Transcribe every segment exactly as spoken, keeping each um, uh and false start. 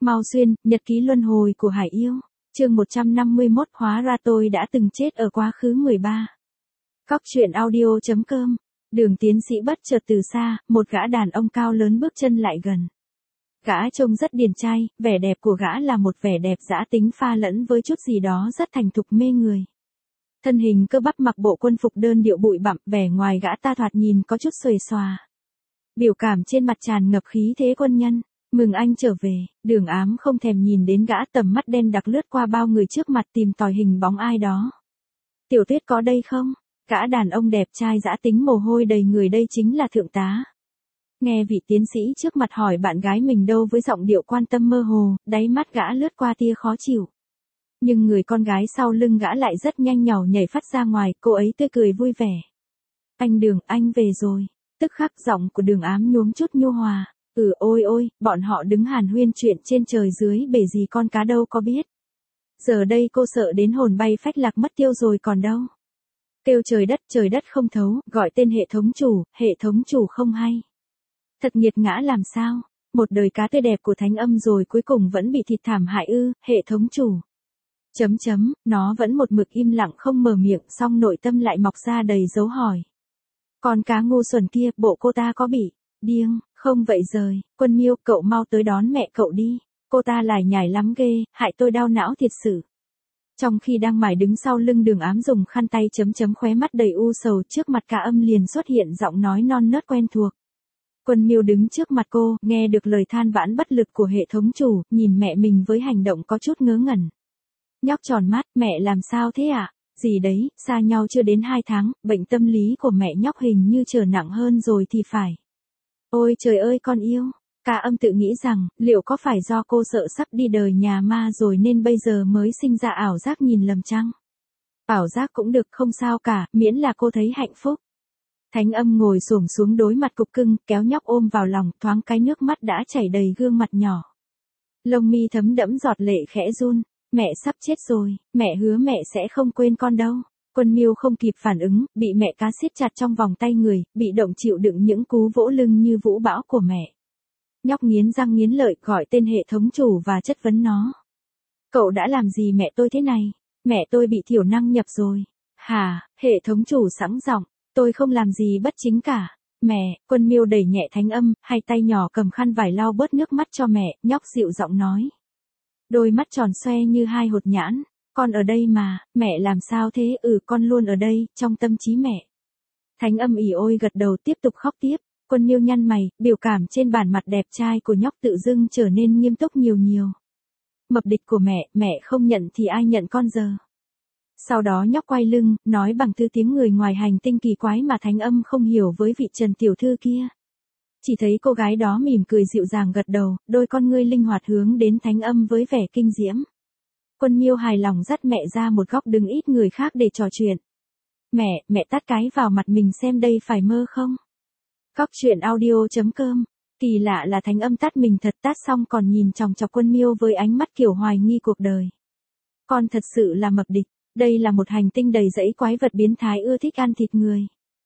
Mao Xuyên, nhật ký luân hồi của Hải Yêu. Chương một trăm năm mươi mốt, hóa ra tôi đã từng chết ở quá khứ mười ba. Cóc truyện audio chấm com. Đường tiến sĩ bất chợt từ xa, một gã đàn ông cao lớn bước chân lại gần. Gã trông rất điển trai, vẻ đẹp của gã là một vẻ đẹp dã tính pha lẫn với chút gì đó rất thành thục mê người. Thân hình cơ bắp, mặc bộ quân phục đơn điệu bụi bặm, vẻ ngoài gã ta thoạt nhìn có chút xuề xòa. Biểu cảm trên mặt tràn ngập khí thế quân nhân. Mừng anh trở về. Đường Ám không thèm nhìn đến gã, tầm mắt đen đặc lướt qua bao người trước mặt tìm tòi hình bóng ai đó. Tiểu Tuyết có đây không? Gã đàn ông đẹp trai dã tính mồ hôi đầy người, đây chính là thượng tá. Nghe vị tiến sĩ trước mặt hỏi bạn gái mình đâu với giọng điệu quan tâm mơ hồ, đáy mắt gã lướt qua tia khó chịu. Nhưng người con gái sau lưng gã lại rất nhanh nhảu nhảy phát ra ngoài, cô ấy tươi cười vui vẻ. Anh Đường, anh về rồi. Tức khắc giọng của Đường Ám nhuốm chút nhu hòa. Ừ, ôi ôi, bọn họ đứng hàn huyên chuyện trên trời dưới bể gì con cá đâu có biết. Giờ đây cô sợ đến hồn bay phách lạc mất tiêu rồi còn đâu. Kêu trời đất, trời đất không thấu, gọi tên hệ thống chủ, hệ thống chủ không hay. Thật nghiệt ngã làm sao, một đời cá tươi đẹp của Thánh Âm rồi cuối cùng vẫn bị thịt thảm hại ư, hệ thống chủ. Chấm chấm, nó vẫn một mực im lặng không mở miệng, song nội tâm lại mọc ra đầy dấu hỏi. Con cá ngu xuẩn kia, bộ cô ta có bị điên, không vậy rời, Quân Miêu, cậu mau tới đón mẹ cậu đi, cô ta lải nhải lắm ghê, hại tôi đau não thiệt sự. Trong khi đang mải đứng sau lưng Đường Ám dùng khăn tay chấm chấm khóe mắt đầy u sầu, trước mặt Cả Âm liền xuất hiện giọng nói non nớt quen thuộc. Quân Miêu đứng trước mặt cô, nghe được lời than vãn bất lực của hệ thống chủ, nhìn mẹ mình với hành động có chút ngớ ngẩn. Nhóc tròn mắt, mẹ làm sao thế ạ? À? Gì đấy, xa nhau chưa đến hai tháng, bệnh tâm lý của mẹ nhóc hình như trở nặng hơn rồi thì phải. Ôi trời ơi con yêu, Cả Âm tự nghĩ rằng, liệu có phải do cô sợ sắp đi đời nhà ma rồi nên bây giờ mới sinh ra ảo giác nhìn lầm chăng? Ảo giác cũng được, không sao cả, miễn là cô thấy hạnh phúc. Thánh Âm ngồi xổm xuống đối mặt cục cưng, kéo nhóc ôm vào lòng, thoáng cái nước mắt đã chảy đầy gương mặt nhỏ. Lông mi thấm đẫm giọt lệ khẽ run, mẹ sắp chết rồi, mẹ hứa mẹ sẽ không quên con đâu. Quân Miêu không kịp phản ứng, bị mẹ cá siết chặt trong vòng tay người, bị động chịu đựng những cú vỗ lưng như vũ bão của mẹ. Nhóc nghiến răng nghiến lợi gọi tên hệ thống chủ và chất vấn nó. Cậu đã làm gì mẹ tôi thế này? Mẹ tôi bị thiểu năng nhập rồi. Hả? Hệ thống chủ sẵn giọng. Tôi không làm gì bất chính cả. Mẹ, Quân Miêu đẩy nhẹ Thánh Âm, hai tay nhỏ cầm khăn vải lau bớt nước mắt cho mẹ, nhóc dịu giọng nói. Đôi mắt tròn xoe như hai hột nhãn. Con ở đây mà, mẹ làm sao thế? Ừ, con luôn ở đây, trong tâm trí mẹ. Thánh Âm ỉ ôi gật đầu tiếp tục khóc tiếp. Quân Miêu nhăn mày, biểu cảm trên bản mặt đẹp trai của nhóc tự dưng trở nên nghiêm túc nhiều nhiều. Mập địch của mẹ, mẹ không nhận thì ai nhận con giờ? Sau đó nhóc quay lưng, nói bằng thứ tiếng người ngoài hành tinh kỳ quái mà Thánh Âm không hiểu với vị Trần tiểu thư kia. Chỉ thấy cô gái đó mỉm cười dịu dàng gật đầu, đôi con ngươi linh hoạt hướng đến Thánh Âm với vẻ kinh diễm. Quân Miêu hài lòng dắt mẹ ra một góc đứng ít người khác để trò chuyện. Mẹ, mẹ tát cái vào mặt mình xem đây phải mơ không? Cóc truyện audio chấm com. Kỳ lạ là Thánh Âm tát mình thật, tát xong còn nhìn chòng chọc Quân Miêu với ánh mắt kiểu hoài nghi cuộc đời. Con thật sự là mập địch, đây là một hành tinh đầy rẫy quái vật biến thái ưa thích ăn thịt người.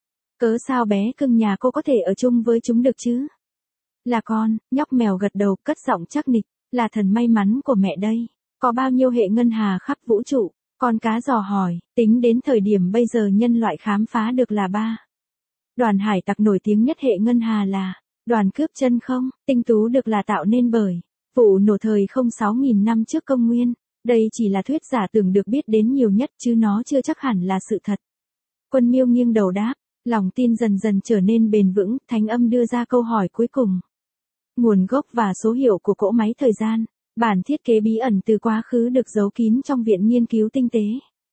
Cớ sao bé cưng nhà cô có thể ở chung với chúng được chứ? Là con, nhóc mèo gật đầu cất giọng chắc nịch, là thần may mắn của mẹ đây. Có bao nhiêu hệ ngân hà khắp vũ trụ? Con cá dò hỏi, tính đến thời điểm bây giờ nhân loại khám phá được là ba. Đoàn hải tặc nổi tiếng nhất hệ ngân hà là đoàn cướp chân không, tinh tú được là tạo nên bởi vụ nổ thời không sáu nghìn năm trước công nguyên. Đây chỉ là thuyết giả tưởng được biết đến nhiều nhất chứ nó chưa chắc hẳn là sự thật. Quân Miêu nghiêng đầu đáp, lòng tin dần dần trở nên bền vững, Thánh Âm đưa ra câu hỏi cuối cùng. Nguồn gốc và số hiệu của cỗ máy thời gian, bản thiết kế bí ẩn từ quá khứ được giấu kín trong viện nghiên cứu tinh tế.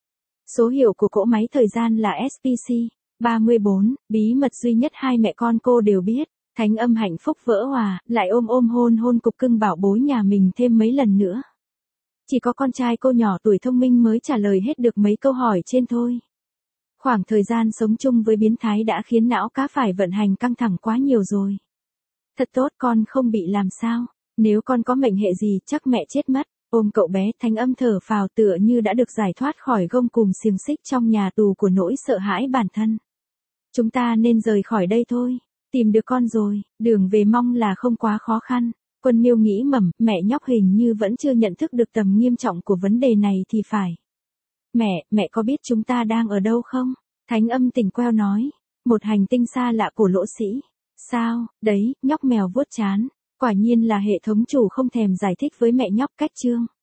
Số hiệu của cỗ máy thời gian là S P C ba mươi bốn, bí mật duy nhất hai mẹ con cô đều biết. Thánh Âm hạnh phúc vỡ hòa, lại ôm ôm hôn hôn cục cưng bảo bối nhà mình thêm mấy lần nữa. Chỉ có con trai cô nhỏ tuổi thông minh mới trả lời hết được mấy câu hỏi trên thôi. Khoảng thời gian sống chung với biến thái đã khiến não cá phải vận hành căng thẳng quá nhiều rồi. Thật tốt con không bị làm sao, nếu con có mệnh hệ gì chắc mẹ chết mất. Ôm cậu bé, Thánh Âm thở phào tựa như đã được giải thoát khỏi gông cùm xiềng xích trong nhà tù của nỗi sợ hãi bản thân. Chúng ta nên rời khỏi đây thôi, tìm được con rồi, đường về mong là không quá khó khăn. Quân Miêu nghĩ mầm, mẹ nhóc hình như vẫn chưa nhận thức được tầm nghiêm trọng của vấn đề này thì phải. Mẹ, mẹ có biết chúng ta đang ở đâu không? Thánh âm tỉnh queo nói. Một hành tinh xa lạ của Lỗ Sĩ. Sao, đấy, nhóc mèo vuốt trán. Quả nhiên là hệ thống chủ không thèm giải thích với mẹ nhóc cách chương.